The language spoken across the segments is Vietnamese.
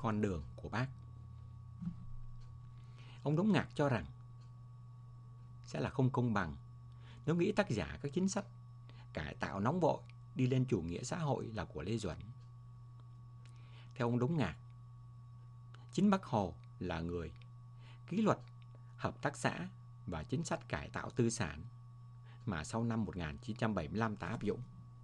con đường của Bác. Ông Đống Ngạc cho rằng sẽ là không công bằng nếu nghĩ tác giả các chính sách cải tạo nóng vội đi lên chủ nghĩa xã hội là của Lê Duẩn. Theo ông Đống Ngạc, chính Bác Hồ là người ký luật hợp tác xã và chính sách cải tạo tư sản mà sau năm 1975 ta áp dụng.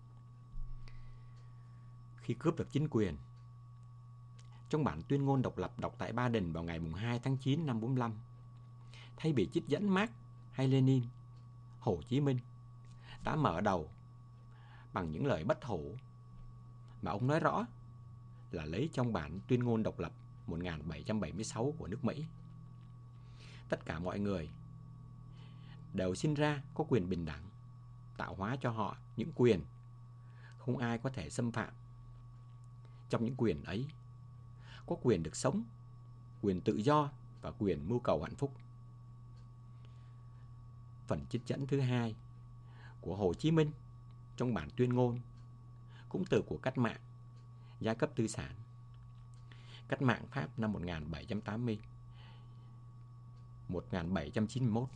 Khi cướp được chính quyền, trong bản tuyên ngôn độc lập đọc tại Ba Đình vào ngày 2 tháng 9 năm 45, thay vì trích dẫn Mác hay Lenin, Hồ Chí Minh đã mở đầu bằng những lời bất hủ mà ông nói rõ là lấy trong bản tuyên ngôn độc lập 1776 của nước Mỹ. Tất cả mọi người đều sinh ra có quyền bình đẳng, tạo hóa cho họ những quyền không ai có thể xâm phạm. Trong những quyền ấy có quyền được sống, quyền tự do và quyền mưu cầu hạnh phúc. Phần trích dẫn thứ hai của Hồ Chí Minh trong bản tuyên ngôn cũng từ của cách mạng, giai cấp tư sản. Cách mạng Pháp năm 1791.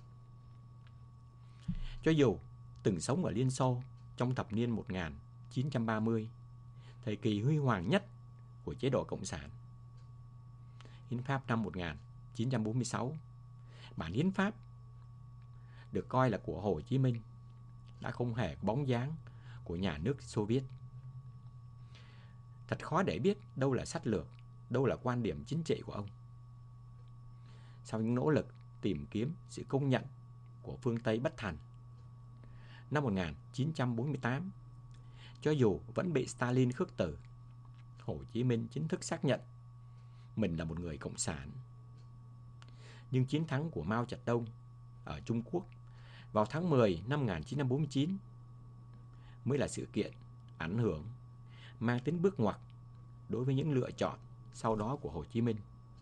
Cho dù từng sống ở Liên Xô trong thập niên 1930, thời kỳ huy hoàng nhất của chế độ Cộng sản, Hiến pháp năm 1946, bản hiến pháp được coi là của Hồ Chí Minh, đã không hề có bóng dáng của nhà nước Xô Viết. Thật khó để biết đâu là sách lược, đâu là quan điểm chính trị của ông. Sau những nỗ lực tìm kiếm sự công nhận của phương Tây bất thành, năm 1948, cho dù vẫn bị Stalin khước từ, Hồ Chí Minh chính thức xác nhận mình là một người cộng sản. Nhưng chiến thắng của Mao Trạch Đông ở Trung Quốc vào tháng 10 năm 1949 mới là sự kiện ảnh hưởng mang tính bước ngoặt đối với những lựa chọn sau đó của Hồ Chí Minh.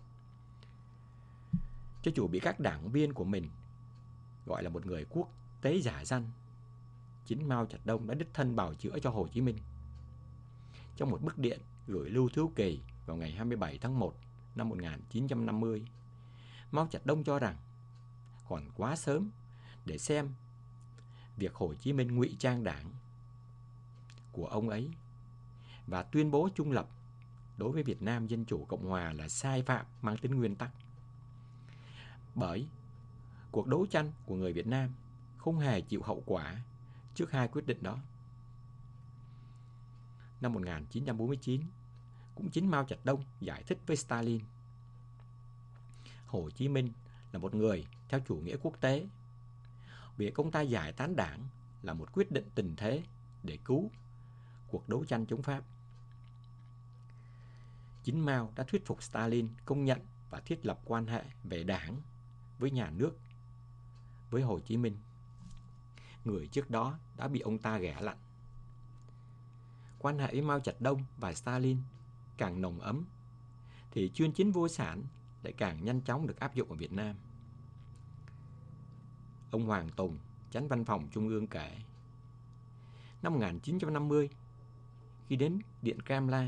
Cho dù bị các đảng viên của mình gọi là một người quốc tế giả danh, chính Mao Trạch Đông đã đích thân bào chữa cho Hồ Chí Minh. Trong một bức điện gửi Lưu Thiếu Kỳ vào ngày 27 tháng 1 năm 1950, Mao Trạch Đông cho rằng còn quá sớm để xem việc Hồ Chí Minh ngụy trang đảng của ông ấy và tuyên bố trung lập đối với Việt Nam Dân Chủ Cộng Hòa là sai phạm mang tính nguyên tắc. Bởi cuộc đấu tranh của người Việt Nam không hề chịu hậu quả trước hai quyết định đó. Năm 1949, cũng chính Mao Trạch Đông giải thích với Stalin Hồ Chí Minh là một người theo chủ nghĩa quốc tế. Việc ông ta giải tán đảng là một quyết định tình thế để cứu cuộc đấu tranh chống Pháp. Chính Mao đã thuyết phục Stalin công nhận và thiết lập quan hệ về đảng với nhà nước với Hồ Chí Minh, người trước đó đã bị ông ta ghẻ lạnh. Quan hệ với Mao Trạch Đông và Stalin càng nồng ấm thì chuyên chính vô sản lại càng nhanh chóng được áp dụng ở Việt Nam. Ông Hoàng Tùng, Chánh Văn phòng Trung ương kể, năm 1950, khi đến Điện Kremlin,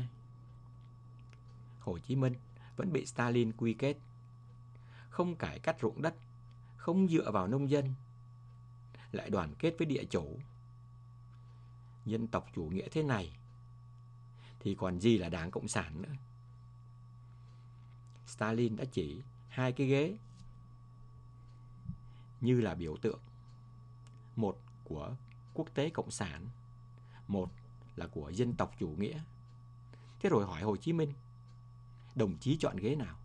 Hồ Chí Minh vẫn bị Stalin quy kết không cải cách ruộng đất, không dựa vào nông dân, lại đoàn kết với địa chủ. Dân tộc chủ nghĩa thế này thì còn gì là Đảng Cộng sản nữa. Stalin đã chỉ hai cái ghế như là biểu tượng, một của quốc tế cộng sản, một là của dân tộc chủ nghĩa. Thế rồi hỏi Hồ Chí Minh, đồng chí chọn ghế nào?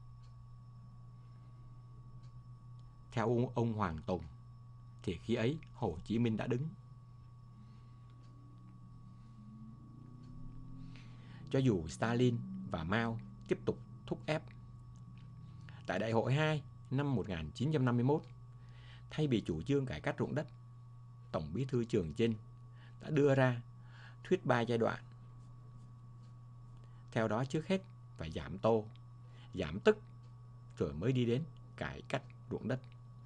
Theo ông Hoàng Tùng thì khi ấy Hồ Chí Minh đã đứng. Cho dù Stalin và Mao tiếp tục thúc ép, tại Đại hội 2 năm 1951, thay vì chủ trương cải cách ruộng đất, Tổng Bí thư Trường Chinh đã đưa ra thuyết 3 giai đoạn. Theo đó trước hết phải giảm tô, giảm tức, rồi mới đi đến cải cách ruộng đất.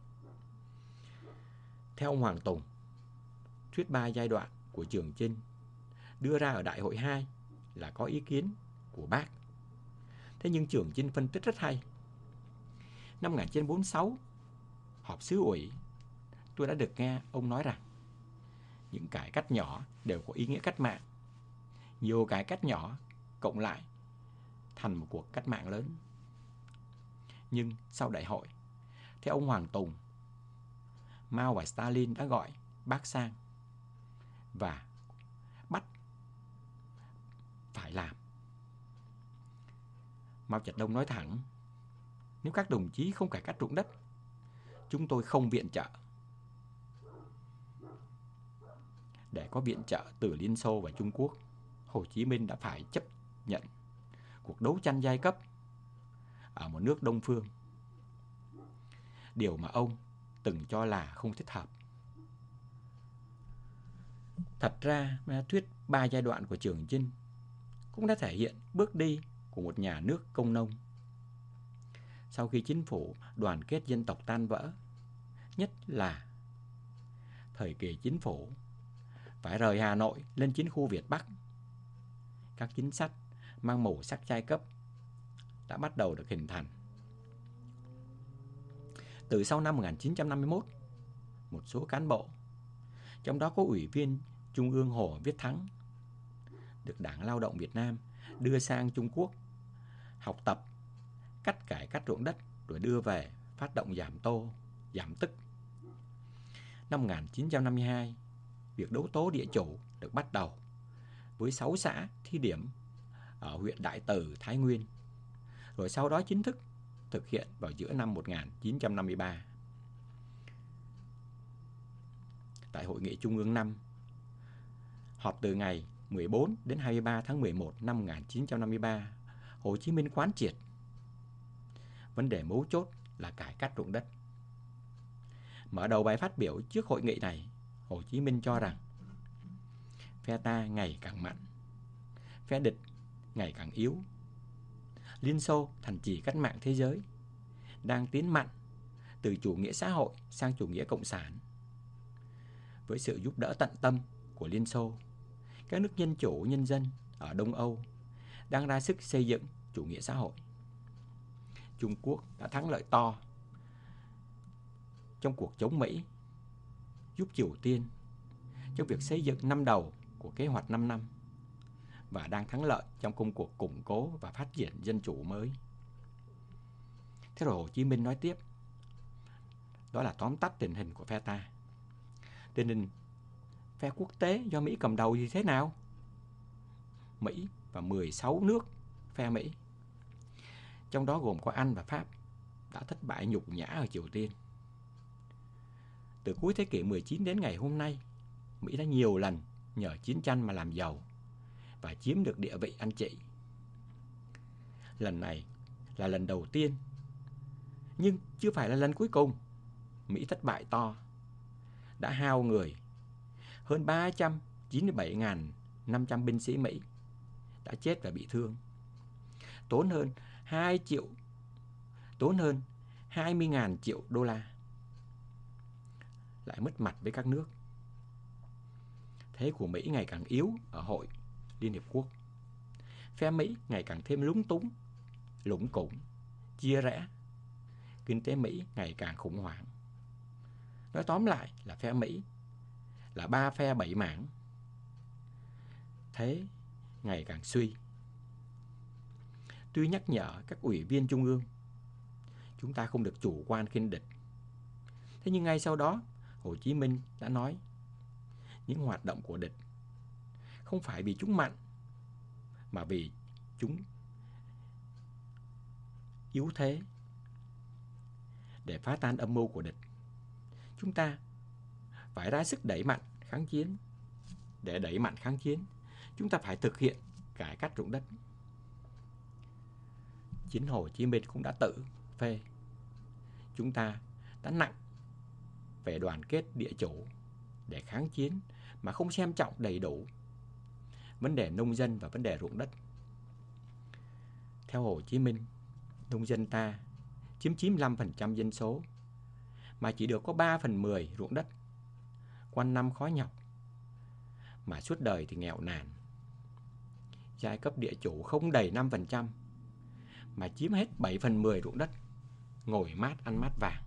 Theo ông Hoàng Tùng, thuyết 3 giai đoạn của Trường Chinh đưa ra ở Đại hội 2 là có ý kiến của Bác. Thế nhưng Trường Chinh phân tích rất hay. Năm 1946, họp xứ ủy, tôi đã được nghe ông nói rằng những cải cách nhỏ đều có ý nghĩa cách mạng. Nhiều cải cách nhỏ cộng lại thành một cuộc cách mạng lớn. Nhưng sau đại hội, theo ông Hoàng Tùng, Mao và Stalin đã gọi bác sang và bắt phải làm. Mao Trạch Đông nói thẳng, nếu các đồng chí không cải cách ruộng đất, chúng tôi không viện trợ. Để có viện trợ từ Liên Xô và Trung Quốc, Hồ Chí Minh đã phải chấp nhận cuộc đấu tranh giai cấp ở một nước Đông phương, điều mà ông từng cho là không thích hợp. Thật ra, thuyết 3 giai đoạn của Trường Chinh cũng đã thể hiện bước đi của một nhà nước công nông. Sau khi chính phủ đoàn kết dân tộc tan vỡ, nhất là thời kỳ chính phủ phải rời Hà Nội lên chiến khu Việt Bắc, các chính sách mang màu sắc giai cấp đã bắt đầu được hình thành. Từ sau năm 1951, một số cán bộ, trong đó có Ủy viên Trung ương Hồ Viết Thắng, được Đảng Lao động Việt Nam đưa sang Trung Quốc học tập cách cải cách ruộng đất rồi đưa về phát động giảm tức. Năm 1952, việc đấu tố địa chủ được bắt đầu với 6 xã thí điểm ở huyện Đại Từ, Thái Nguyên, rồi sau đó chính thức thực hiện vào giữa năm 1953. Tại Hội nghị Trung ương 5, họp từ ngày 14 đến 23 tháng 11 năm 1953, Hồ Chí Minh quán triệt vấn đề mấu chốt là cải cách ruộng đất. Mở đầu bài phát biểu trước hội nghị này, Hồ Chí Minh cho rằng phe ta ngày càng mạnh, phe địch ngày càng yếu. Liên Xô, thành trì cách mạng thế giới, đang tiến mạnh từ chủ nghĩa xã hội sang chủ nghĩa cộng sản. Với sự giúp đỡ tận tâm của Liên Xô, các nước dân chủ nhân dân ở Đông Âu đang ra sức xây dựng chủ nghĩa xã hội. Trung Quốc đã thắng lợi to trong cuộc chống Mỹ, giúp Triều Tiên trong việc xây dựng năm đầu của kế hoạch 5 năm và đang thắng lợi trong công cuộc củng cố và phát triển dân chủ mới. Thế rồi Hồ Chí Minh nói tiếp, đó là tóm tắt tình hình của phe ta. Tình hình phe quốc tế do Mỹ cầm đầu thì thế nào? Mỹ và 16 nước phe Mỹ, trong đó gồm có Anh và Pháp, đã thất bại nhục nhã ở Triều Tiên. Từ cuối thế kỷ 19 đến ngày hôm nay, Mỹ đã nhiều lần nhờ chiến tranh mà làm giàu và chiếm được địa vị anh chị. Lần này là lần đầu tiên, nhưng chưa phải là lần cuối cùng. Mỹ thất bại to, đã hao người. Hơn 397.500 binh sĩ Mỹ đã chết và bị thương. Tốn hơn 20.000 triệu đô la. Lại mất mặt với các nước. Thế của Mỹ ngày càng yếu ở Hội Liên Hiệp Quốc. Phe Mỹ ngày càng thêm lúng túng, lủng củng, chia rẽ. Kinh tế Mỹ ngày càng khủng hoảng. Nói tóm lại là phe Mỹ là 3 phe 7 mảng. Thế ngày càng suy. Tuy nhắc nhở các ủy viên trung ương, chúng ta không được chủ quan khinh địch. Thế nhưng ngay sau đó, Hồ Chí Minh đã nói, những hoạt động của địch không phải vì chúng mạnh, mà vì chúng yếu thế. Để phá tan âm mưu của địch, chúng ta phải ra sức đẩy mạnh kháng chiến. Để đẩy mạnh kháng chiến, chúng ta phải thực hiện cải cách ruộng đất. Chính Hồ Chí Minh cũng đã tự phê. Chúng ta đã nặng về đoàn kết địa chủ để kháng chiến mà không xem trọng đầy đủ vấn đề nông dân và vấn đề ruộng đất. Theo Hồ Chí Minh, nông dân ta chiếm 95% dân số mà chỉ được có 3/10 ruộng đất, quanh năm khó nhọc, mà suốt đời thì nghèo nàn. Giai cấp địa chủ không đầy 5%, mà chiếm hết 7/10 ruộng đất, ngồi mát ăn mát vàng.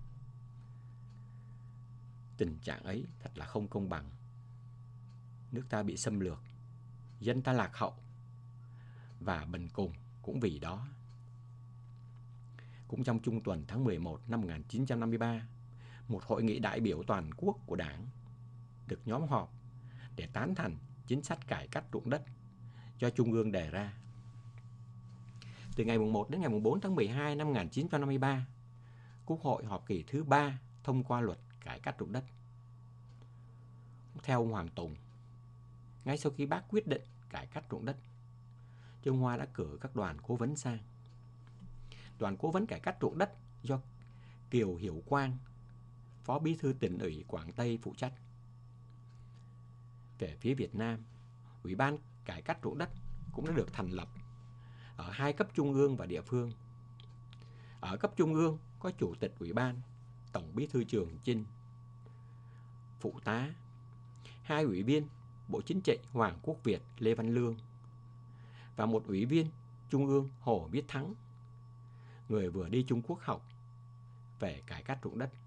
Tình trạng ấy thật là không công bằng. Nước ta bị xâm lược, dân ta lạc hậu, và bần cùng cũng vì đó. Cũng trong trung tuần tháng 11 năm 1953, một hội nghị đại biểu toàn quốc của Đảng được nhóm họp để tán thành chính sách cải cách ruộng đất do Trung ương đề ra. Từ ngày 1 đến ngày 4 tháng 12 năm 1953, Quốc hội họp kỳ thứ 3 thông qua luật cải cách ruộng đất. Theo ông Hoàng Tùng, ngay sau khi bác quyết định cải cách ruộng đất, Trung Hoa đã cử các đoàn cố vấn sang. Đoàn cố vấn cải cách ruộng đất do Kiều Hiểu Quang, Phó Bí thư Tỉnh ủy Quảng Tây phụ trách. Về phía Việt Nam, Ủy ban cải cách ruộng đất cũng đã được thành lập ở 2 cấp trung ương và địa phương. Ở cấp trung ương có Chủ tịch Ủy ban, Tổng Bí thư Trường Chinh, phụ tá, 2 ủy viên Bộ Chính trị Hoàng Quốc Việt Lê Văn Lương và 1 ủy viên Trung ương Hồ Viết Thắng, người vừa đi Trung Quốc học về cải cách ruộng đất.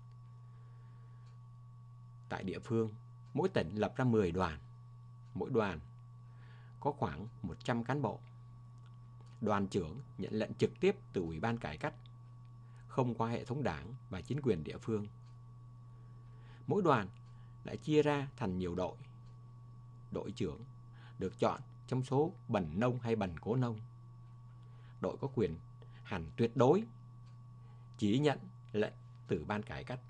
Tại địa phương, mỗi tỉnh lập ra 10 đoàn, mỗi đoàn có khoảng 100 cán bộ. Đoàn trưởng nhận lệnh trực tiếp từ Ủy ban cải cách, không qua hệ thống đảng và chính quyền địa phương. Mỗi đoàn lại chia ra thành nhiều đội. Đội trưởng được chọn trong số bần nông hay bần cố nông. Đội có quyền hành tuyệt đối, chỉ nhận lệnh từ ban cải cách.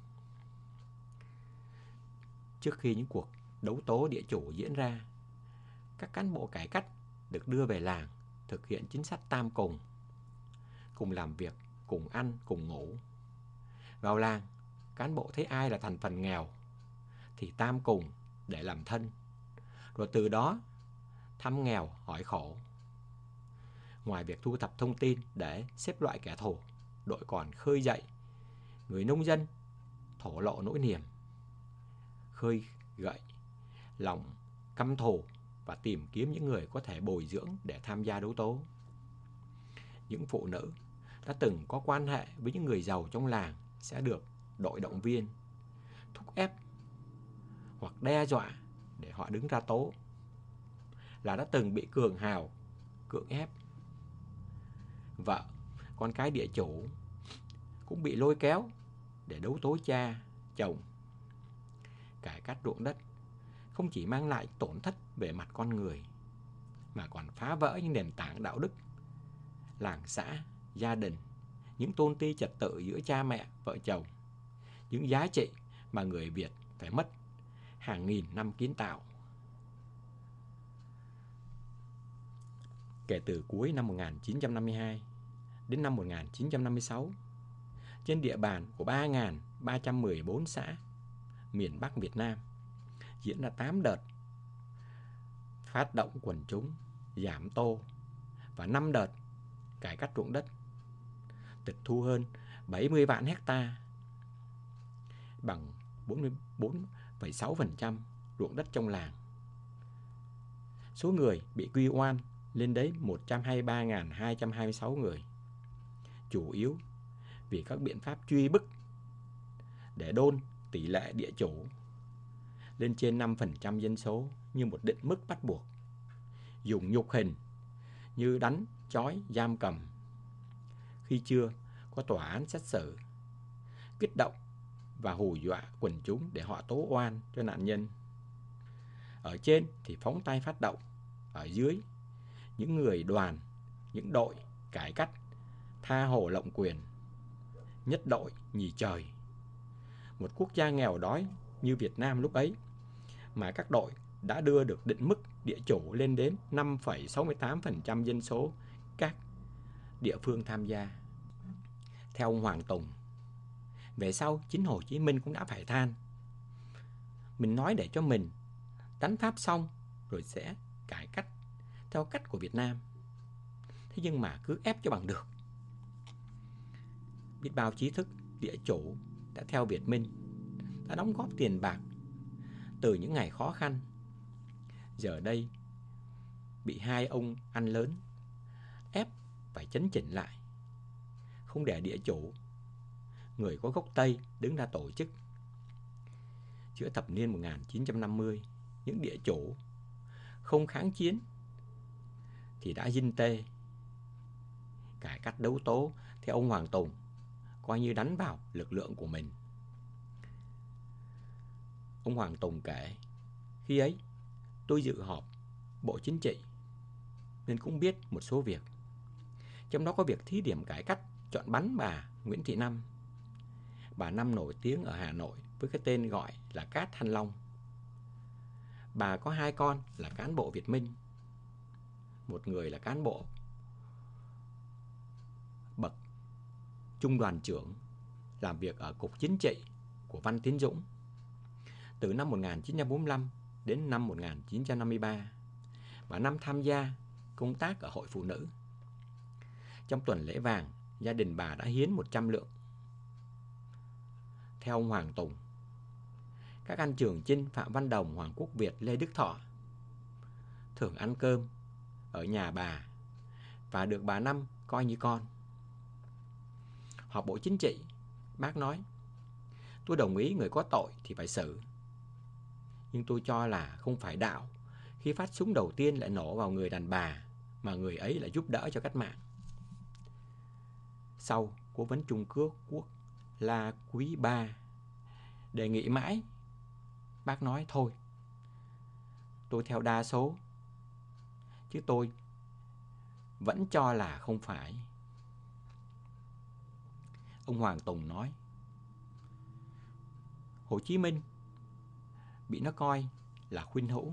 Trước khi những cuộc đấu tố địa chủ diễn ra, các cán bộ cải cách được đưa về làng thực hiện chính sách tam cùng làm việc, cùng ăn, cùng ngủ. Vào làng, cán bộ thấy ai là thành phần nghèo thì tam cùng để làm thân, rồi từ đó thăm nghèo hỏi khổ. Ngoài việc thu thập thông tin để xếp loại kẻ thù, đội còn khơi dậy người nông dân thổ lộ nỗi niềm, khơi gợi lòng căm thù và tìm kiếm những người có thể bồi dưỡng để tham gia đấu tố. Những phụ nữ đã từng có quan hệ với những người giàu trong làng sẽ được đội động viên, thúc ép hoặc đe dọa để họ đứng ra tố là đã từng bị cường hào cưỡng ép. Vợ, con cái địa chủ cũng bị lôi kéo để đấu tố cha, chồng. Cải cách ruộng đất không chỉ mang lại tổn thất về mặt con người, mà còn phá vỡ những nền tảng đạo đức, làng xã, gia đình, những tôn ti trật tự giữa cha mẹ, vợ chồng, những giá trị mà người Việt phải mất hàng nghìn năm kiến tạo. Kể từ cuối năm 1952 đến năm 1956, trên địa bàn của 3.314 xã miền Bắc Việt Nam diễn ra 8 đợt phát động quần chúng giảm tô và 5 đợt cải cách ruộng đất, tịch thu hơn 70 vạn hecta, bằng 44,6% ruộng đất trong làng. Số người bị quy oan lên đến 123.226 người, chủ yếu vì các biện pháp truy bức để đôn tỷ lệ địa chủ lên trên 5% dân số như một định mức bắt buộc, dùng nhục hình như đánh, trói, giam cầm khi chưa có tòa án xét xử, kích động và hù dọa quần chúng để họ tố oan cho nạn nhân. Ở trên thì phóng tay phát động, ở dưới những người đoàn, những đội cải cách tha hồ lộng quyền, nhất đội nhì trời. Một quốc gia nghèo đói như Việt Nam lúc ấy mà các đội đã đưa được định mức địa chủ lên đến 5,68% dân số các địa phương tham gia. Theo ông Hoàng Tùng, về sau chính Hồ Chí Minh cũng đã phải than: mình nói để cho mình đánh Pháp xong rồi sẽ cải cách theo cách của Việt Nam, thế nhưng mà cứ ép cho bằng được. Biết bao trí thức địa chủ đã theo Việt Minh, đã đóng góp tiền bạc từ những ngày khó khăn, giờ đây bị hai ông ăn lớn ép phải chấn chỉnh lại, không để địa chủ, người có gốc Tây đứng ra tổ chức. Giữa thập niên 1950, những địa chủ không kháng chiến thì đã dinh tê. Cải cách đấu tố theo ông Hoàng Tùng coi như đánh vào lực lượng của mình. Ông Hoàng Tùng kể, khi ấy tôi dự họp Bộ Chính trị nên cũng biết một số việc. Trong đó có việc thí điểm cải cách chọn bắn bà Nguyễn Thị Năm. Bà Năm nổi tiếng ở Hà Nội với cái tên gọi là Cát Thanh Long. Bà có 2 con là cán bộ Việt Minh. Một người là cán bộ bậc trung đoàn trưởng làm việc ở Cục Chính trị của Văn Tiến Dũng. Từ năm 1945 đến năm 1953, bà Năm tham gia công tác ở Hội Phụ Nữ. Trong tuần lễ vàng, gia đình bà đã hiến 100 lượng. Theo ông Hoàng Tùng, các anh Trường Chinh, Phạm Văn Đồng, Hoàng Quốc Việt, Lê Đức Thọ thường ăn cơm ở nhà bà và được bà Năm coi như con. Họp Bộ Chính trị, bác nói, tôi đồng ý người có tội thì phải xử, nhưng tôi cho là không phải đạo khi phát súng đầu tiên lại nổ vào người đàn bà mà người ấy lại giúp đỡ cho cách mạng. Sau, Cố vấn Trung Quốc La Quý Ba đề nghị mãi, bác nói thôi, tôi theo đa số, chứ tôi vẫn cho là không phải. Ông Hoàng Tùng nói, Hồ Chí Minh bị nó coi là khuynh hữu.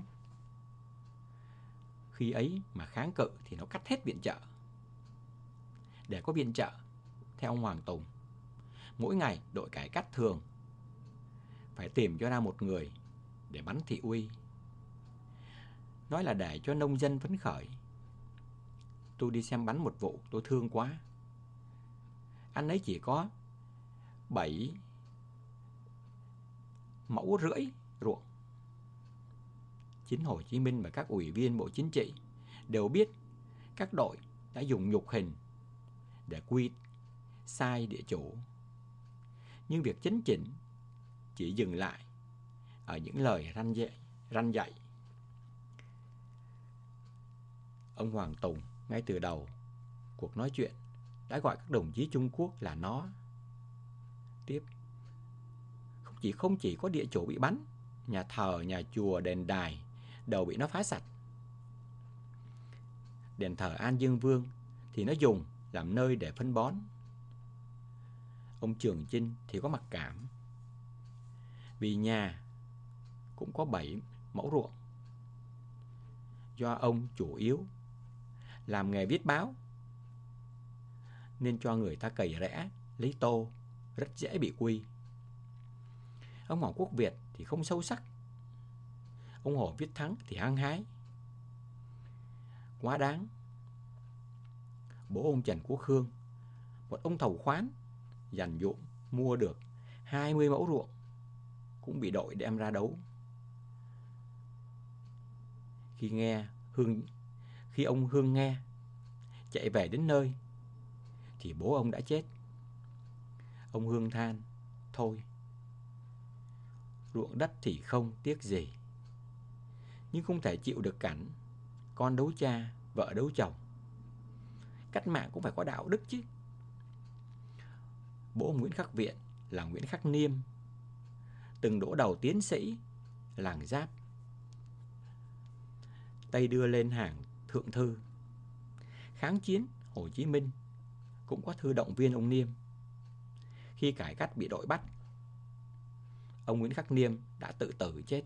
Khi ấy mà kháng cự thì nó cắt hết viện trợ. Để có viện trợ, theo ông Hoàng Tùng, mỗi ngày đội cải cách thường phải tìm cho ra một người để bắn thị uy. Nói là để cho nông dân phấn khởi. Tôi đi xem bắn một vụ, tôi thương quá. Anh ấy chỉ có 7,5 mẫu ruộng. Chính Hồ Chí Minh và các ủy viên Bộ Chính trị đều biết các đội đã dùng nhục hình để quy sai địa chủ. Nhưng việc chấn chỉnh chỉ dừng lại ở những lời răn dạy. Ông Hoàng Tùng ngay từ đầu cuộc nói chuyện đã gọi các đồng chí Trung Quốc là nó. Tiếp, không chỉ có địa chủ bị bắn, nhà thờ, nhà chùa, đền đài đều bị nó phá sạch. Đền thờ An Dương Vương thì nó dùng làm nơi để phân bón. Ông Trường Chinh thì có mặc cảm, vì nhà cũng có 7 mẫu ruộng. Do ông chủ yếu làm nghề viết báo nên cho người ta cày rẽ, lấy tô, rất dễ bị quy. Ông Hoàng Quốc Việt thì không sâu sắc. Ông Hồ Viết Thắng thì hăng hái. Quá đáng. Bố ông Trần Quốc Khương, một ông thầu khoán, dành dụm mua được 20 mẫu ruộng, cũng bị đội đem ra đấu. Khi ông Hương nghe, chạy về đến nơi, thì bố ông đã chết. Ông Hương than, thôi, ruộng đất thì không tiếc gì, nhưng không thể chịu được cảnh con đấu cha, vợ đấu chồng. Cách mạng cũng phải có đạo đức chứ. Bố ông Nguyễn Khắc Viện là Nguyễn Khắc Niêm, từng đỗ đầu tiến sĩ làng Giáp. Tây đưa lên hàng thượng thư. Kháng chiến, Hồ Chí Minh cũng có thư động viên ông Niêm. Khi cải cách bị đội bắt, ông Nguyễn Khắc Niêm đã tự tử chết.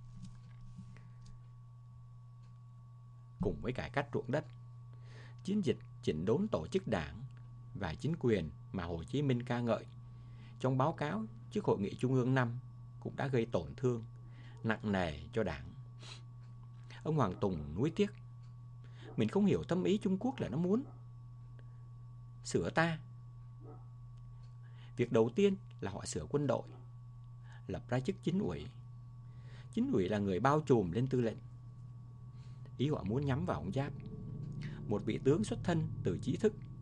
Cùng với cải cách ruộng đất, chiến dịch chỉnh đốn tổ chức đảng và chính quyền mà Hồ Chí Minh ca ngợi trong báo cáo trước Hội nghị Trung ương 5 cũng đã gây tổn thương nặng nề cho đảng. Ông Hoàng Tùng nuối tiếc, mình không hiểu thâm ý Trung Quốc là nó muốn sửa ta. Việc đầu tiên là họ sửa quân đội, lập ra chức chính ủy. Chính ủy là người bao trùm lên tư lệnh. Ý họ muốn nhắm vào ông Giáp, một vị tướng xuất thân từ trí thức,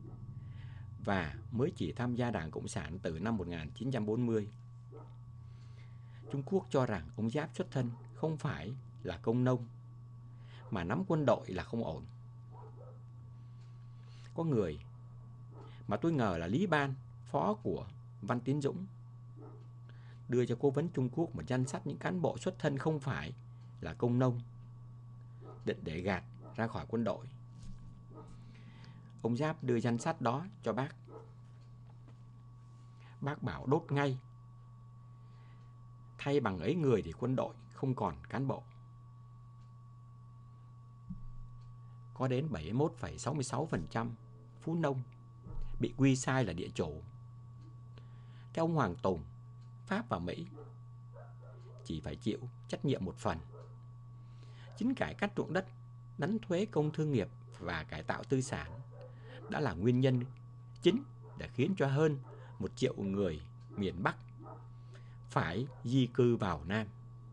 và mới chỉ tham gia Đảng Cộng sản từ năm 1940. Trung Quốc cho rằng ông Giáp xuất thân không phải là công nông, mà nắm quân đội là không ổn. Có người mà tôi ngờ là Lý Ban, phó của Văn Tiến Dũng, đưa cho cố vấn Trung Quốc một danh sách những cán bộ xuất thân không phải là công nông, định để gạt ra khỏi quân đội. Ông Giáp đưa danh sách đó cho bác. Bác bảo đốt ngay, thay bằng ấy người thì quân đội không còn cán bộ. Có đến 71,66% phú nông bị quy sai là địa chủ. Theo ông Hoàng Tùng, Pháp và Mỹ chỉ phải chịu trách nhiệm một phần. Chính cải cách ruộng đất, đánh thuế công thương nghiệp và cải tạo tư sản đã là nguyên nhân chính để khiến cho hơn 1 triệu người miền Bắc phải di cư vào Nam.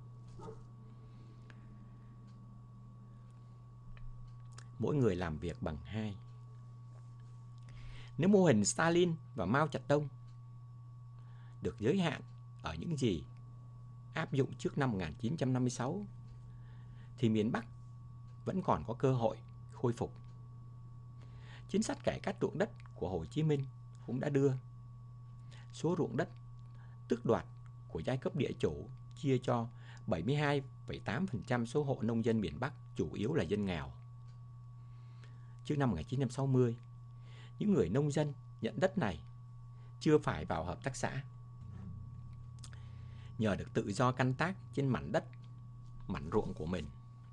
Mỗi người làm việc bằng 2. Nếu mô hình Stalin và Mao Trạch-đông được giới hạn ở những gì áp dụng trước năm 1956, thì miền Bắc vẫn còn có cơ hội khôi phục. Chính sách cải cách ruộng đất của Hồ Chí Minh cũng đã đưa số ruộng đất tước đoạt của giai cấp địa chủ chia cho 72,8% số hộ nông dân miền Bắc, chủ yếu là dân nghèo. Trước năm 1960, những người nông dân nhận đất này chưa phải vào hợp tác xã. Nhờ được tự do canh tác trên mảnh đất, mảnh ruộng của mình,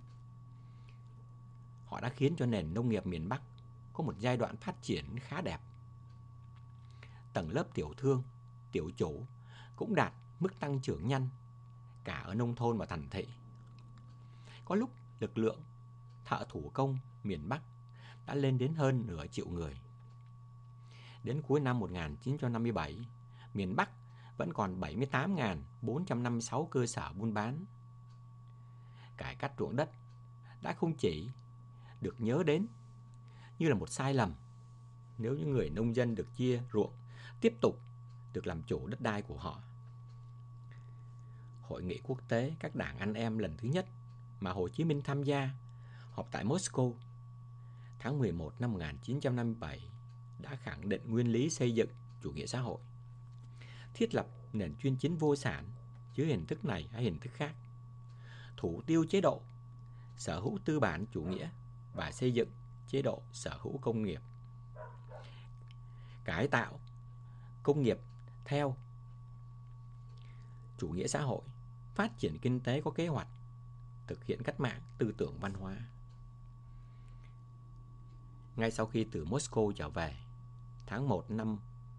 họ đã khiến cho nền nông nghiệp miền Bắc có một giai đoạn phát triển khá đẹp. Tầng lớp tiểu thương, tiểu chủ cũng đạt mức tăng trưởng nhanh cả ở nông thôn và thành thị. Có lúc lực lượng thợ thủ công miền Bắc đã lên đến hơn nửa triệu người. Đến cuối năm 1957, miền Bắc vẫn còn 78.456 cơ sở buôn bán. Cải cách ruộng đất đã không chỉ được nhớ đến như là một sai lầm nếu những người nông dân được chia ruộng tiếp tục được làm chủ đất đai của họ. Hội nghị quốc tế các đảng anh em lần thứ nhất mà Hồ Chí Minh tham gia, họp tại Moscow tháng 11 năm 1957, đã khẳng định nguyên lý xây dựng chủ nghĩa xã hội, thiết lập nền chuyên chính vô sản dưới hình thức này hay hình thức khác, thủ tiêu chế độ sở hữu tư bản chủ nghĩa và xây dựng chế độ sở hữu công nghiệp, cải tạo công nghiệp theo chủ nghĩa xã hội, phát triển kinh tế có kế hoạch, thực hiện cách mạng tư tưởng văn hóa. Ngay sau khi từ Moscow trở về, tháng 1 năm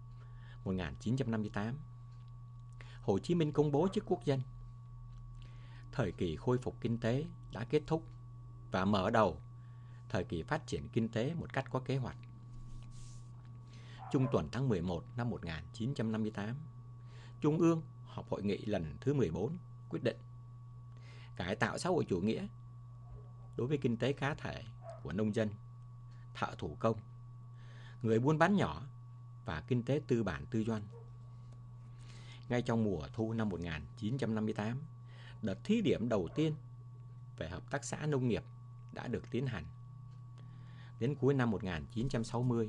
1958, Hồ Chí Minh công bố chức quốc dân. Thời kỳ khôi phục kinh tế đã kết thúc và mở đầu thời kỳ phát triển kinh tế một cách có kế hoạch. Trung tuần tháng 11 năm 1958, Trung ương họp hội nghị lần thứ 14 quyết định cải tạo xã hội chủ nghĩa đối với kinh tế cá thể của nông dân, thợ thủ công, người buôn bán nhỏ và kinh tế tư bản tư doanh. Ngay trong mùa thu năm 1958, đợt thí điểm đầu tiên về hợp tác xã nông nghiệp đã được tiến hành. Đến cuối năm 1960,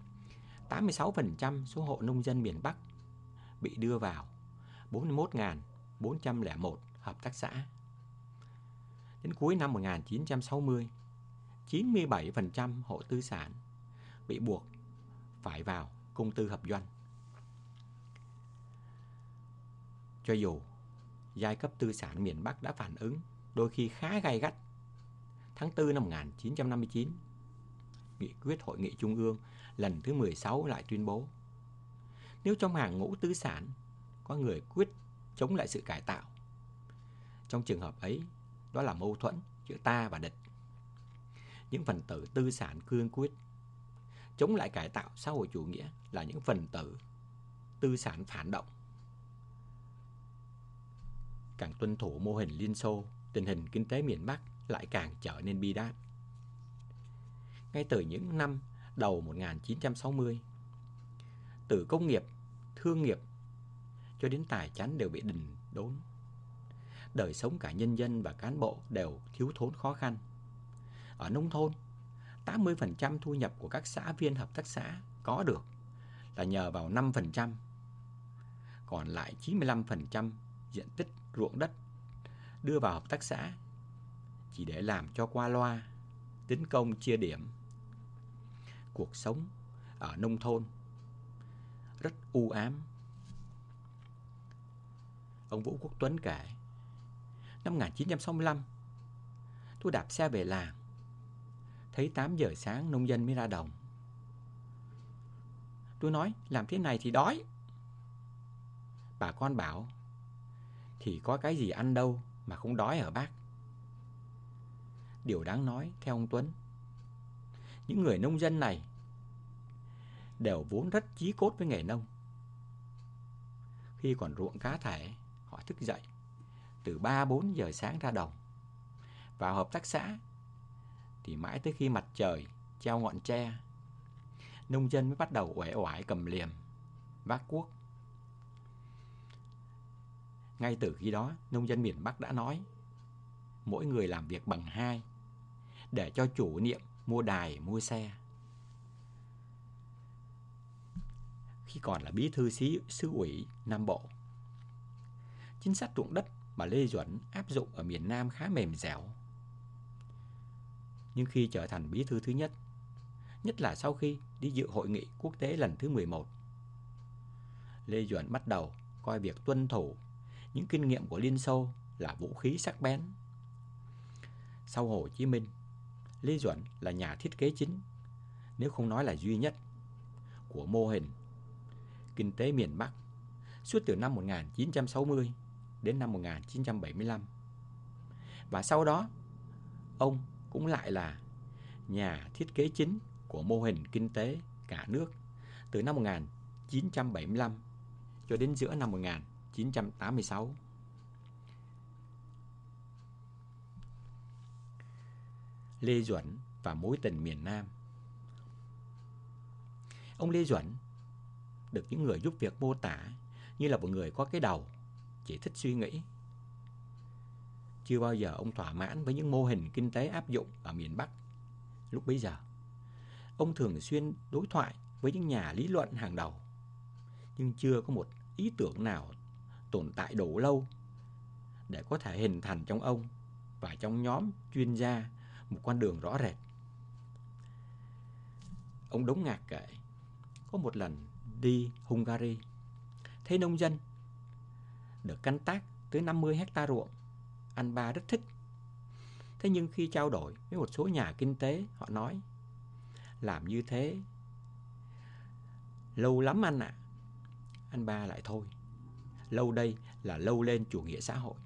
86% số hộ nông dân miền Bắc bị đưa vào 41.401 hợp tác xã. Đến cuối năm 1960, 97% hộ tư sản bị buộc phải vào công tư hợp doanh. Cho dù giai cấp tư sản miền Bắc đã phản ứng đôi khi khá gay gắt, tháng 4 năm 1959, nghị quyết Hội nghị Trung ương lần thứ 16 lại tuyên bố nếu trong hàng ngũ tư sản có người quyết chống lại sự cải tạo, trong trường hợp ấy đó là mâu thuẫn giữa ta và địch. Những phần tử tư sản cương quyết chống lại cải tạo xã hội chủ nghĩa là những phần tử tư sản phản động. Càng tuân thủ mô hình Liên Xô, tình hình kinh tế miền Bắc lại càng trở nên bi đát. Ngay từ những năm đầu 1960, từ công nghiệp, thương nghiệp cho đến tài chánh đều bị đình đốn. Đời sống cả nhân dân và cán bộ đều thiếu thốn khó khăn. Ở nông thôn, 80% thu nhập của các xã viên hợp tác xã có được là nhờ vào 5%, còn lại 95% diện tích ruộng đất đưa vào hợp tác xã chỉ để làm cho qua loa, tính công chia điểm. Cuộc sống ở nông thôn rất u ám. Ông Vũ Quốc Tuấn kể, năm 1965, tôi đạp xe về làng, thấy 8 giờ sáng nông dân mới ra đồng. Tôi nói, làm thế này thì đói. Bà con bảo, thì có cái gì ăn đâu mà không đói hả bác? Điều đáng nói, theo ông Tuấn, những người nông dân này đều vốn rất chí cốt với nghề nông. Khi còn ruộng cá thể, họ thức dậy từ 3-4 giờ sáng ra đồng. Vào hợp tác xã thì mãi tới khi mặt trời treo ngọn tre, nông dân mới bắt đầu uể oải cầm liềm, vác cuốc. Ngay từ khi đó, nông dân miền Bắc đã nói mỗi người làm việc bằng 2 để cho chủ niệm mua đài, mua xe. Khi còn là bí thư xứ ủy Nam Bộ, chính sách ruộng đất mà Lê Duẩn áp dụng ở miền Nam khá mềm dẻo. Nhưng khi trở thành bí thư thứ nhất là sau khi đi dự hội nghị quốc tế lần thứ 11, Lê Duẩn bắt đầu coi việc tuân thủ những kinh nghiệm của Liên Xô là vũ khí sắc bén. Sau Hồ Chí Minh, Lê Duẩn là nhà thiết kế chính, nếu không nói là duy nhất, của mô hình kinh tế miền Bắc suốt từ năm 1960 đến năm 1975. Và sau đó, ông cũng lại là nhà thiết kế chính của mô hình kinh tế cả nước từ năm 1975 cho đến giữa năm 1986. Lê Duẩn và mối tình miền Nam. Ông Lê Duẩn được những người giúp việc mô tả như là một người có cái đầu, chỉ thích suy nghĩ. Chưa bao giờ ông thỏa mãn với những mô hình kinh tế áp dụng ở miền Bắc lúc bấy giờ. Ông thường xuyên đối thoại với những nhà lý luận hàng đầu, nhưng chưa có một ý tưởng nào tồn tại đủ lâu để có thể hình thành trong ông và trong nhóm chuyên gia một con đường rõ rệt. Ông Đống Ngạc kể, có một lần đi Hungary, thấy nông dân được canh tác tới 50 hecta ruộng, anh ba rất thích. Thế nhưng khi trao đổi với một số nhà kinh tế, họ nói, làm như thế lâu lắm anh ạ. Anh ba lại thôi, lâu đây là lâu lên chủ nghĩa xã hội.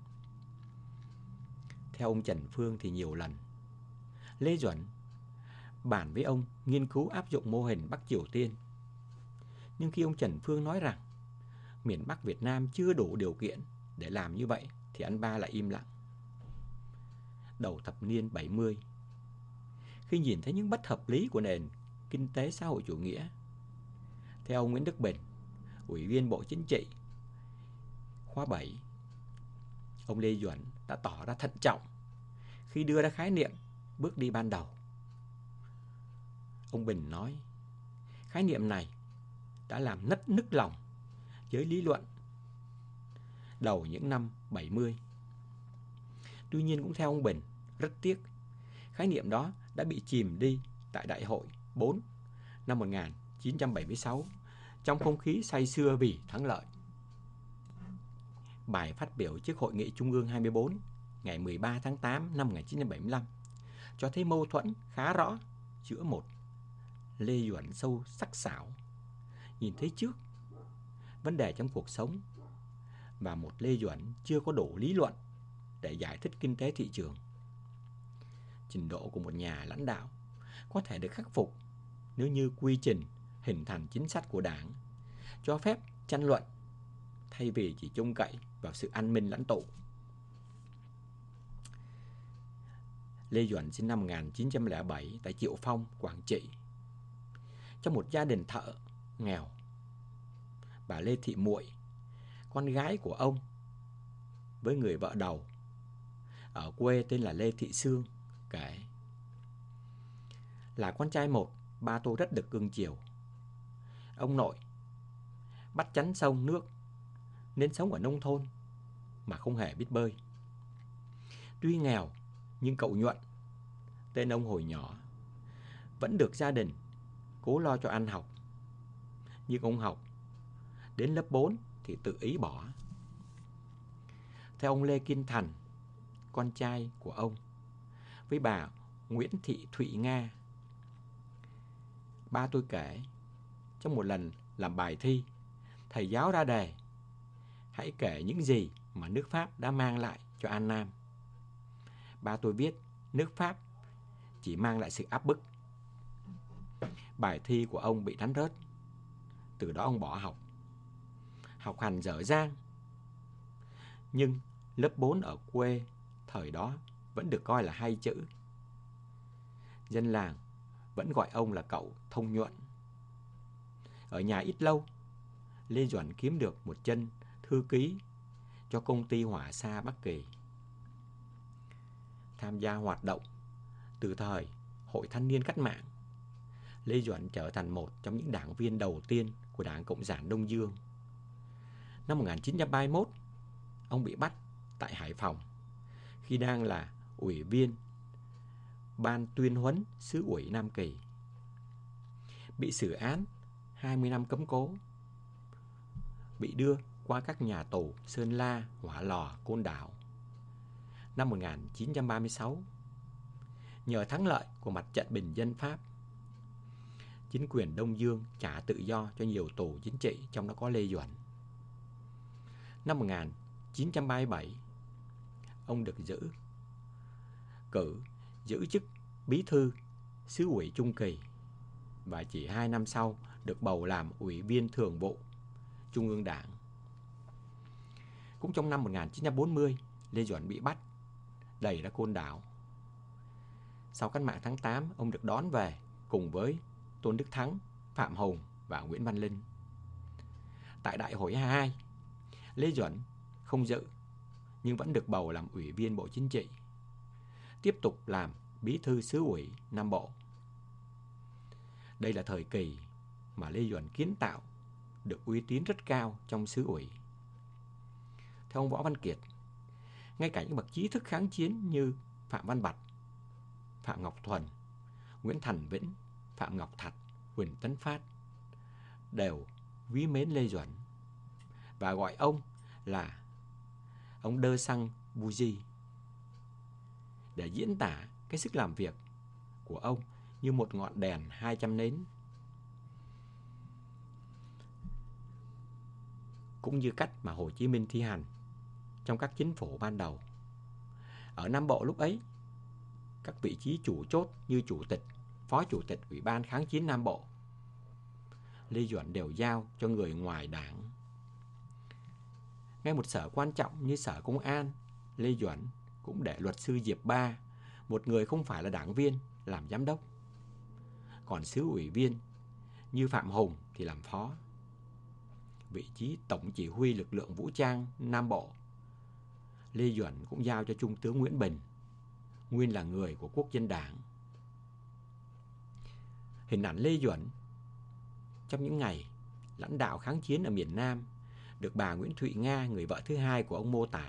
Theo ông Trần Phương thì nhiều lần Lê Duẩn bàn với ông nghiên cứu áp dụng mô hình Bắc Triều Tiên. Nhưng khi ông Trần Phương nói rằng miền Bắc Việt Nam chưa đủ điều kiện để làm như vậy thì anh ba lại im lặng. Đầu thập niên 70, khi nhìn thấy những bất hợp lý của nền kinh tế xã hội chủ nghĩa, theo ông Nguyễn Đức Bình, Ủy viên Bộ Chính trị khóa 7, ông Lê Duẩn đã tỏ ra thận trọng khi đưa ra khái niệm bước đi ban đầu. Ông Bình nói, khái niệm này đã làm nức lòng giới lý luận đầu những năm 70. Tuy nhiên cũng theo ông Bình, rất tiếc, khái niệm đó đã bị chìm đi tại Đại hội 4 năm 1976 trong không khí say sưa vì thắng lợi. Bài phát biểu trước Hội nghị Trung ương 24 ngày 13 tháng 8 năm 1975 cho thấy mâu thuẫn khá rõ giữa một Lê Duẩn sâu sắc sảo, nhìn thấy trước vấn đề trong cuộc sống, và một Lê Duẩn chưa có đủ lý luận để giải thích kinh tế thị trường. Trình độ của một nhà lãnh đạo có thể được khắc phục nếu như quy trình hình thành chính sách của Đảng cho phép tranh luận thay vì chỉ trông cậy vào sự an minh lãnh tụ. Lê Duẩn sinh năm 1907 tại Triệu Phong, Quảng Trị, trong một gia đình thợ nghèo Bà Lê Thị Muội, con gái của ông, với người vợ đầu ở quê tên là Lê Thị Sương, kể: là con trai một, ba tôi rất được cưng chiều. Ông nội bắt chắn sông nước nên sống ở nông thôn mà không hề biết bơi. Tuy nghèo nhưng cậu Nhuận, tên ông hồi nhỏ, vẫn được gia đình cố lo cho ăn học. Nhưng ông học đến lớp 4 thì tự ý bỏ. Theo ông Lê Kiên Thành, con trai của ông, với bà Nguyễn Thị Thụy Nga, ba tôi kể, trong một lần làm bài thi, thầy giáo ra đề: hãy kể những gì mà nước Pháp đã mang lại cho An Nam. Ba tôi viết nước Pháp chỉ mang lại sự áp bức. Bài thi của ông bị đánh rớt. Từ đó ông bỏ học. Học hành dở dang. Nhưng lớp 4 ở quê thời đó vẫn được coi là hay chữ. Dân làng vẫn gọi ông là cậu Thông Nhuận. Ở nhà ít lâu, Lê Duẩn kiếm được một chân thư ký cho công ty hỏa xa Bắc Kỳ. Tham gia hoạt động từ thời Hội Thanh niên Cách mạng, Lê Duẩn trở thành một trong những đảng viên đầu tiên của Đảng Cộng sản Đông Dương. Năm 1931, ông bị bắt tại Hải Phòng khi đang là ủy viên Ban tuyên huấn xứ ủy Nam Kỳ. Bị xử án 20 năm cấm cố. Bị đưa qua các nhà tù Sơn La, Hỏa Lò, Côn Đảo. Năm 1936, nhờ thắng lợi của mặt trận bình dân Pháp, chính quyền Đông Dương trả tự do cho nhiều tù chính trị, trong đó có Lê Duẩn. Năm 1937, ông được cử giữ chức bí thư xứ ủy Trung Kỳ và chỉ 2 năm sau được bầu làm ủy viên thường vụ Trung ương Đảng. Cũng trong năm 1940, Lê Duẩn bị bắt, đẩy ra Côn Đảo. Sau cách mạng tháng 8, ông được đón về cùng với Tôn Đức Thắng, Phạm Hùng và Nguyễn Văn Linh. Tại Đại hội 22, Lê Duẩn không dự nhưng vẫn được bầu làm ủy viên Bộ Chính trị, tiếp tục làm bí thư xứ ủy Nam Bộ. Đây là thời kỳ mà Lê Duẩn kiến tạo được uy tín rất cao trong xứ ủy. Theo ông Võ Văn Kiệt, ngay cả những bậc trí thức kháng chiến như Phạm Văn Bạch, Phạm Ngọc Thuần, Nguyễn Thành Vĩnh, Phạm Ngọc Thạch, Huỳnh Tấn Phát đều quý mến Lê Duẩn và gọi ông là ông Đơ Xăng Buji để diễn tả cái sức làm việc của ông như một ngọn đèn 200 nến. Cũng như cách mà Hồ Chí Minh thi hành trong các chính phủ ban đầu. Ở Nam Bộ lúc ấy, các vị trí chủ chốt như chủ tịch, phó chủ tịch Ủy ban kháng chiến Nam Bộ, Lê Duẩn đều giao cho người ngoài đảng. Ngay một sở quan trọng như Sở Công an, Lê Duẩn cũng để luật sư Diệp Ba, một người không phải là đảng viên, làm giám đốc. Còn xứ ủy viên như Phạm Hùng thì làm phó. Vị trí tổng chỉ huy lực lượng vũ trang Nam Bộ, Lê Duẩn cũng giao cho Trung tướng Nguyễn Bình, nguyên là người của Quốc dân Đảng. Hình ảnh Lê Duẩn trong những ngày lãnh đạo kháng chiến ở miền Nam được bà Nguyễn Thụy Nga, người vợ thứ hai của ông, mô tả.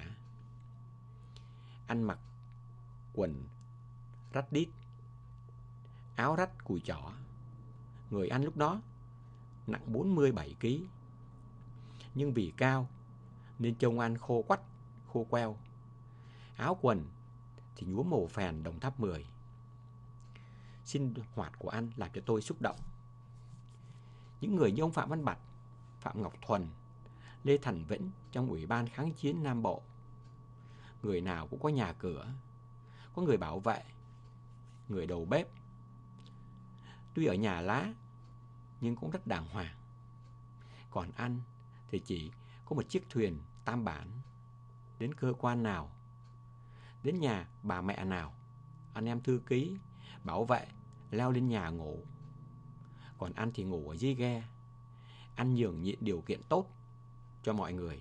Ăn mặc quần rách đít, áo rách cùi chỏ. Người anh lúc đó nặng 47 kg. Nhưng vì cao nên trông anh khô quắt, khô queo. Áo quần thì nhuốm màu phèn Đồng Tháp 10. Sinh hoạt của anh làm cho tôi xúc động. Những người như ông Phạm Văn Bạch, Phạm Ngọc Thuần, Lê Thành Vĩnh trong Ủy ban kháng chiến Nam Bộ, người nào cũng có nhà cửa, có người bảo vệ, người đầu bếp. Tuy ở nhà lá nhưng cũng rất đàng hoàng. Còn anh thì chỉ có một chiếc thuyền tam bản. Đến cơ quan nào, đến nhà bà mẹ nào, anh em thư ký, bảo vệ leo lên nhà ngủ. Còn anh thì ngủ ở dưới ghe. anh nhường nhịn điều kiện tốt cho mọi người.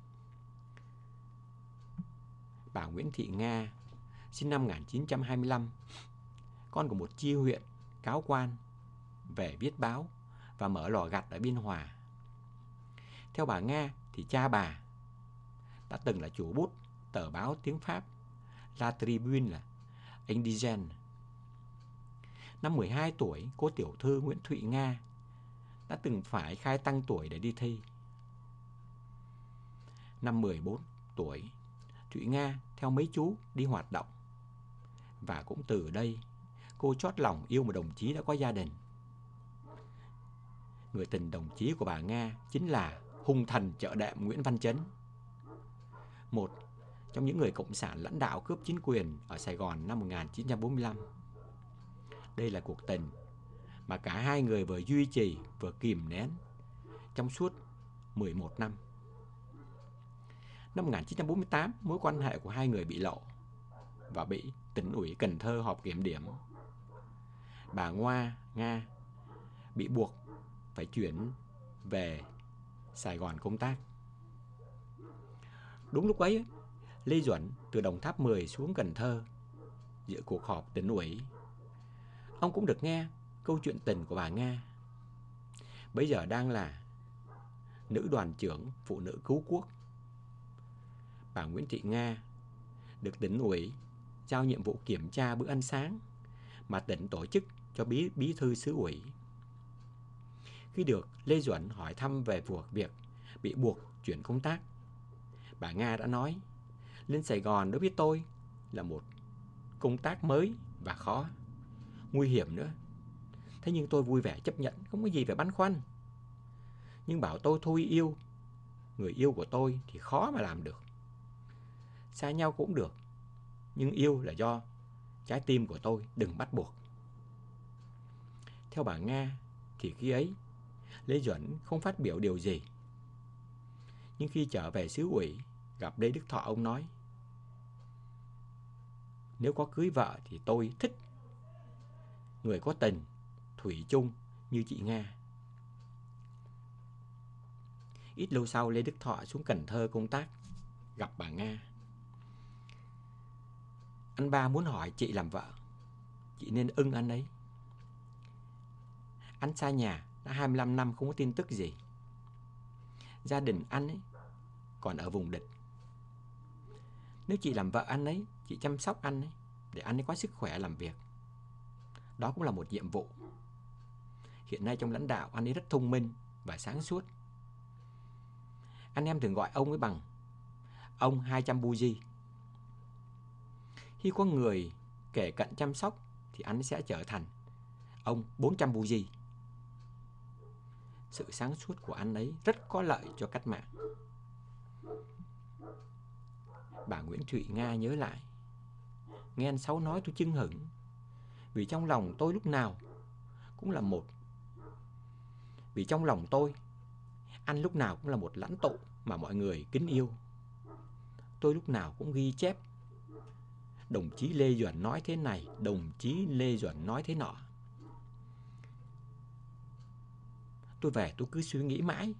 Bà Nguyễn Thị Nga, sinh năm 1925, con của một chi huyện cáo quan, về viết báo và mở lò gặt ở Biên Hòa. Theo bà Nga thì cha bà đã từng là chủ bút tờ báo tiếng Pháp La Tribune là Indigène. Năm 12 tuổi, cô tiểu thư Nguyễn Thụy Nga đã từng phải khai tăng tuổi để đi thi. Năm 14 tuổi, Thụy Nga theo mấy chú đi hoạt động. Và cũng từ đây, cô chót lòng yêu một đồng chí đã có gia đình. Người tình đồng chí của bà Nga chính là hung thần chợ đệm Nguyễn Văn Chấn, một trong những người cộng sản lãnh đạo cướp chính quyền ở Sài Gòn năm 1945. Đây là cuộc tình mà cả hai người vừa duy trì vừa kìm nén trong suốt 11 năm. Năm 1948, mối quan hệ của hai người bị lộ và bị tỉnh ủy Cần Thơ họp kiểm điểm. Bà Nga bị buộc phải chuyển về Sài Gòn công tác. Đúng lúc ấy, Lê Duẩn từ Đồng Tháp 10 xuống Cần Thơ dự cuộc họp tỉnh ủy. Ông cũng được nghe câu chuyện tình của bà Nga. Bây giờ đang là nữ đoàn trưởng Phụ nữ Cứu Quốc. Bà Nguyễn Thị Nga được tỉnh ủy giao nhiệm vụ kiểm tra bữa ăn sáng mà tỉnh tổ chức cho bí thư xứ ủy. Khi được Lê Duẩn hỏi thăm về việc bị buộc chuyển công tác, bà Nga đã nói: lên Sài Gòn đối với tôi là một công tác mới và khó, nguy hiểm nữa. Thế nhưng tôi vui vẻ chấp nhận, không có gì phải băn khoăn. Nhưng bảo tôi thôi yêu người yêu của tôi thì khó mà làm được. Xa nhau cũng được, nhưng yêu là do trái tim của tôi, đừng bắt buộc. Theo bà Nga thì khi ấy Lê Duẩn không phát biểu điều gì. Nhưng khi trở về xứ ủy gặp Lê Đức Thọ, ông nói: nếu có cưới vợ thì tôi thích người có tình, thủy chung như chị Nga. Ít lâu sau, Lê Đức Thọ xuống Cần Thơ công tác, gặp bà Nga. Anh ba muốn hỏi chị làm vợ, chị nên ưng anh ấy. Anh xa nhà đã 25 năm không có tin tức gì. Gia đình anh ấy còn ở vùng địch. Nếu chị làm vợ anh ấy, chị chăm sóc anh ấy để anh ấy có sức khỏe làm việc. Đó cũng là một nhiệm vụ. Hiện nay trong lãnh đạo, anh ấy rất thông minh và sáng suốt. Anh em thường gọi ông ấy bằng ông 200 buji. Khi có người kể cận chăm sóc thì anh ấy sẽ trở thành ông 400 buji. Sự sáng suốt của anh ấy rất có lợi cho cách mạng. Bà Nguyễn Thụy Nga nhớ lại: nghe anh Sáu nói tôi chưng hửng, vì trong lòng tôi lúc nào cũng là một. Vì trong lòng tôi, anh lúc nào cũng là một lãnh tụ mà mọi người kính yêu. Tôi lúc nào cũng ghi chép: đồng chí Lê Duẩn nói thế này, đồng chí Lê Duẩn nói thế nọ. Tôi về tôi cứ suy nghĩ mãi.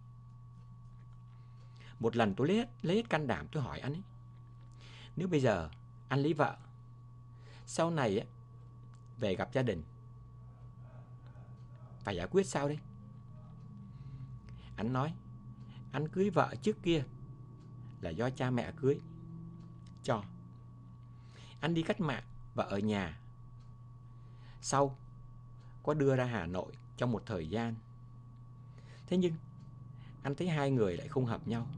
Một lần tôi lấy hết can đảm, tôi hỏi anh ấy: nếu bây giờ anh lấy vợ, sau này ấy, về gặp gia đình, phải giải quyết sao đây? Anh nói: anh cưới vợ trước kia là do cha mẹ cưới cho. Anh đi cách mạng, vợ ở nhà. Sau có đưa ra Hà Nội trong một thời gian. Thế nhưng anh thấy hai người lại không hợp nhau.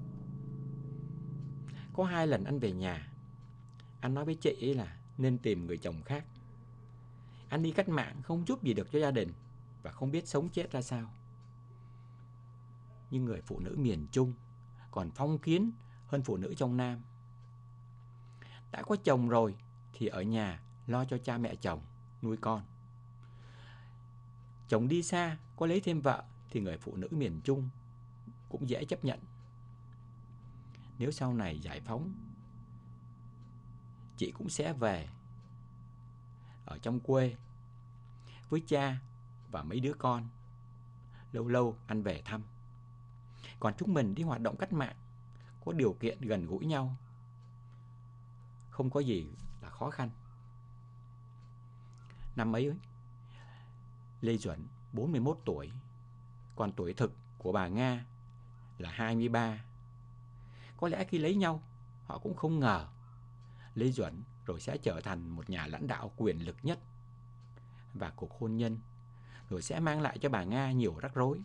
Có 2 lần anh về nhà, anh nói với chị ấy là nên tìm người chồng khác. Anh đi cách mạng không giúp gì được cho gia đình và không biết sống chết ra sao. Nhưng người phụ nữ miền Trung còn phong kiến hơn phụ nữ trong Nam. Đã có chồng rồi thì ở nhà lo cho cha mẹ chồng, nuôi con. Chồng đi xa, có lấy thêm vợ thì người phụ nữ miền Trung cũng dễ chấp nhận. Nếu sau này giải phóng, chị cũng sẽ về ở trong quê với cha và mấy đứa con, lâu lâu anh về thăm. Còn chúng mình đi hoạt động cách mạng, có điều kiện gần gũi nhau, không có gì là khó khăn. Năm ấy, Lê Duẩn 41 tuổi, còn tuổi thực của bà Nga là 23. Có lẽ khi lấy nhau, họ cũng không ngờ Lê Duẩn rồi sẽ trở thành một nhà lãnh đạo quyền lực nhất, và cuộc hôn nhân rồi sẽ mang lại cho bà Nga nhiều rắc rối.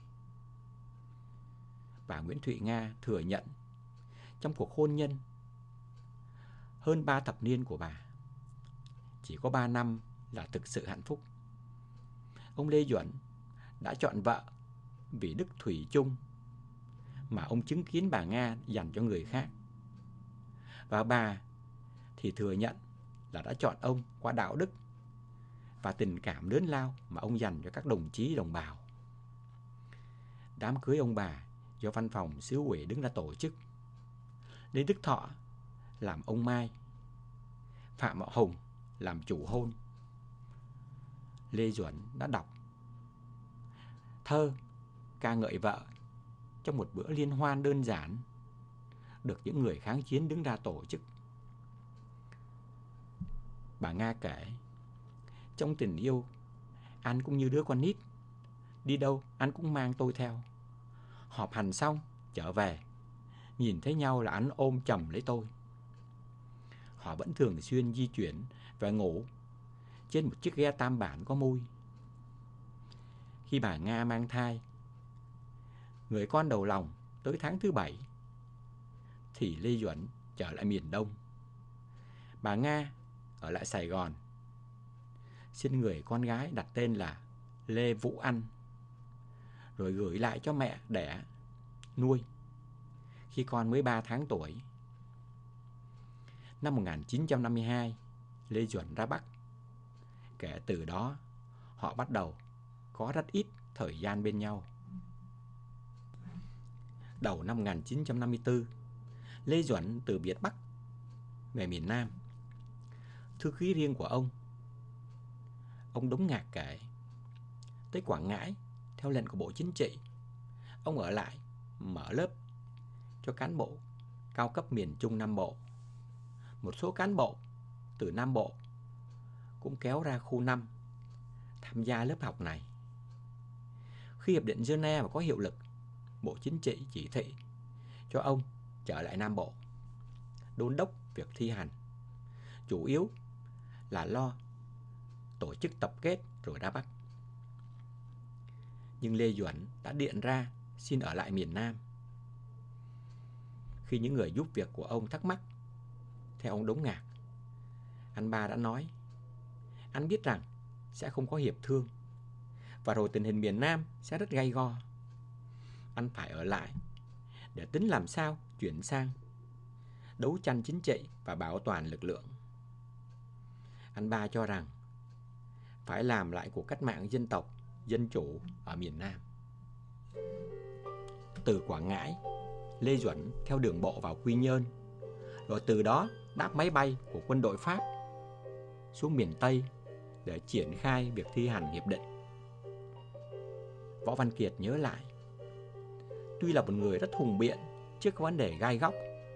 Bà Nguyễn Thụy Nga thừa nhận trong cuộc hôn nhân hơn 3 thập niên của bà, chỉ có 3 năm là thực sự hạnh phúc. Ông Lê Duẩn đã chọn vợ vì đức thủy chung mà ông chứng kiến bà Nga dành cho người khác. Và bà thì thừa nhận là đã chọn ông qua đạo đức và tình cảm lớn lao mà ông dành cho các đồng chí đồng bào. Đám cưới ông bà do văn phòng xứ ủy đứng ra tổ chức. Lê Đức Thọ làm ông mai, Phạm Mạo Hùng làm chủ hôn. Lê Duẩn đã đọc thơ ca ngợi vợ trong một bữa liên hoan đơn giản, được những người kháng chiến đứng ra tổ chức. Bà Nga kể, trong tình yêu, anh cũng như đứa con nít, đi đâu anh cũng mang tôi theo. Họp hành xong, trở về, nhìn thấy nhau là anh ôm chầm lấy tôi. Họ vẫn thường xuyên di chuyển và ngủ trên một chiếc ghe tam bản có mui. Khi bà Nga mang thai, người con đầu lòng tới tháng thứ 7, thì Lê Duẩn trở lại miền Đông. Bà Nga ở lại Sài Gòn, xin người con gái đặt tên là Lê Vũ Anh, rồi gửi lại cho mẹ đẻ nuôi khi con mới 3 tháng tuổi. Năm 1952, Lê Duẩn ra Bắc. Kể từ đó, họ bắt đầu có rất ít thời gian bên nhau. Đầu năm 1954, Lê Duẩn từ Việt Bắc về miền Nam. Thư ký riêng của ông Đống Ngạc kể, tới Quảng Ngãi theo lệnh của Bộ Chính trị, ông ở lại mở lớp cho cán bộ cao cấp miền Trung Nam Bộ. Một số cán bộ từ Nam Bộ cũng kéo ra khu 5 tham gia lớp học này. Khi Hiệp định Geneva có hiệu lực, Bộ Chính trị chỉ thị cho ông trở lại Nam Bộ, đôn đốc việc thi hành, chủ yếu là lo tổ chức tập kết rồi ra Bắc. Nhưng Lê Duẩn đã điện ra xin ở lại miền Nam. Khi những người giúp việc của ông thắc mắc, theo ông Đống Ngạc, anh ba đã nói, anh biết rằng sẽ không có hiệp thương, và rồi tình hình miền Nam sẽ rất gay go. Anh phải ở lại để tính làm sao chuyển sang đấu tranh chính trị và bảo toàn lực lượng. Anh ba cho rằng phải làm lại cuộc cách mạng dân tộc, dân chủ ở miền Nam. Từ Quảng Ngãi, Lê Duẩn theo đường bộ vào Quy Nhơn, rồi từ đó đáp máy bay của quân đội Pháp xuống miền Tây để triển khai việc thi hành hiệp định. Võ Văn Kiệt nhớ lại, tuy là một người rất hùng biện trước các vấn đề gai góc,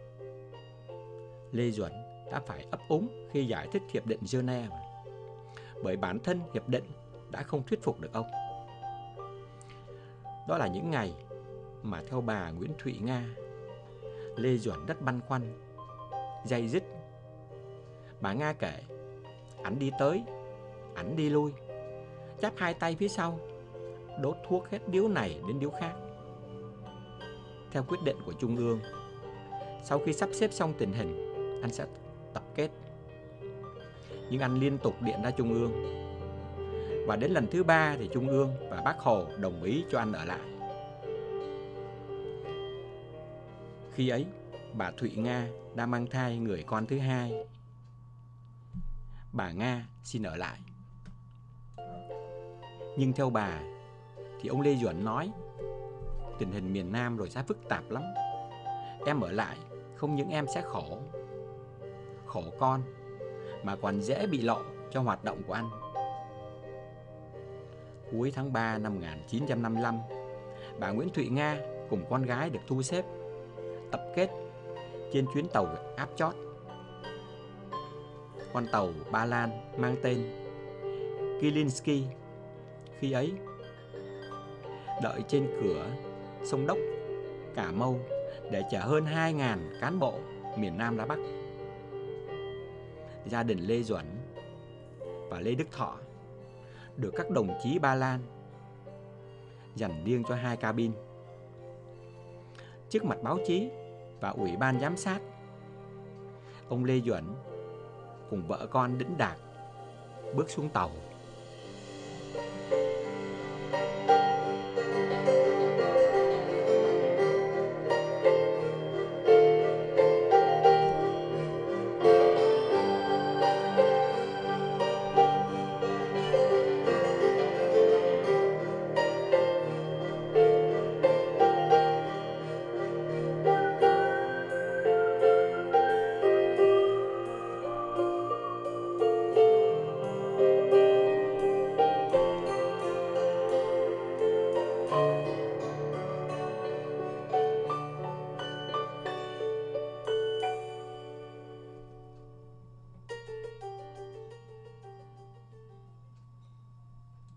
Lê Duẩn đã phải ấp úng khi giải thích hiệp định Geneva, bởi bản thân hiệp định đã không thuyết phục được ông. Đó là những ngày mà theo bà Nguyễn Thụy Nga, Lê Duẩn rất băn khoăn, day dứt. Bà Nga kể, ảnh đi tới, ảnh đi lui, chắp hai tay phía sau, đốt thuốc hết điếu này đến điếu khác. Theo quyết định của Trung ương, sau khi sắp xếp xong tình hình, anh sẽ tập kết. Nhưng anh liên tục điện ra Trung ương, và đến lần thứ 3 thì Trung ương và Bác Hồ đồng ý cho anh ở lại. Khi ấy, bà Thụy Nga đang mang thai người con thứ 2. Bà Nga xin ở lại. Nhưng theo bà thì ông Lê Duẩn nói, tình hình miền Nam rồi sẽ phức tạp lắm. Em ở lại không những em sẽ khổ con, mà còn dễ bị lộ cho hoạt động của anh. Cuối tháng 3 năm 1955, bà Nguyễn Thụy Nga cùng con gái được thu xếp tập kết trên chuyến tàu áp chót. Con tàu Ba Lan mang tên Kielinsky khi ấy đợi trên cửa sông Đốc, Cà Mau để chở hơn 2.000 cán bộ miền Nam ra Bắc. Gia đình Lê Duẩn và Lê Đức Thọ được các đồng chí Ba Lan dành riêng cho 2 cabin. Trước mặt báo chí và Ủy ban giám sát, ông Lê Duẩn cùng vợ con đĩnh đạc bước xuống tàu.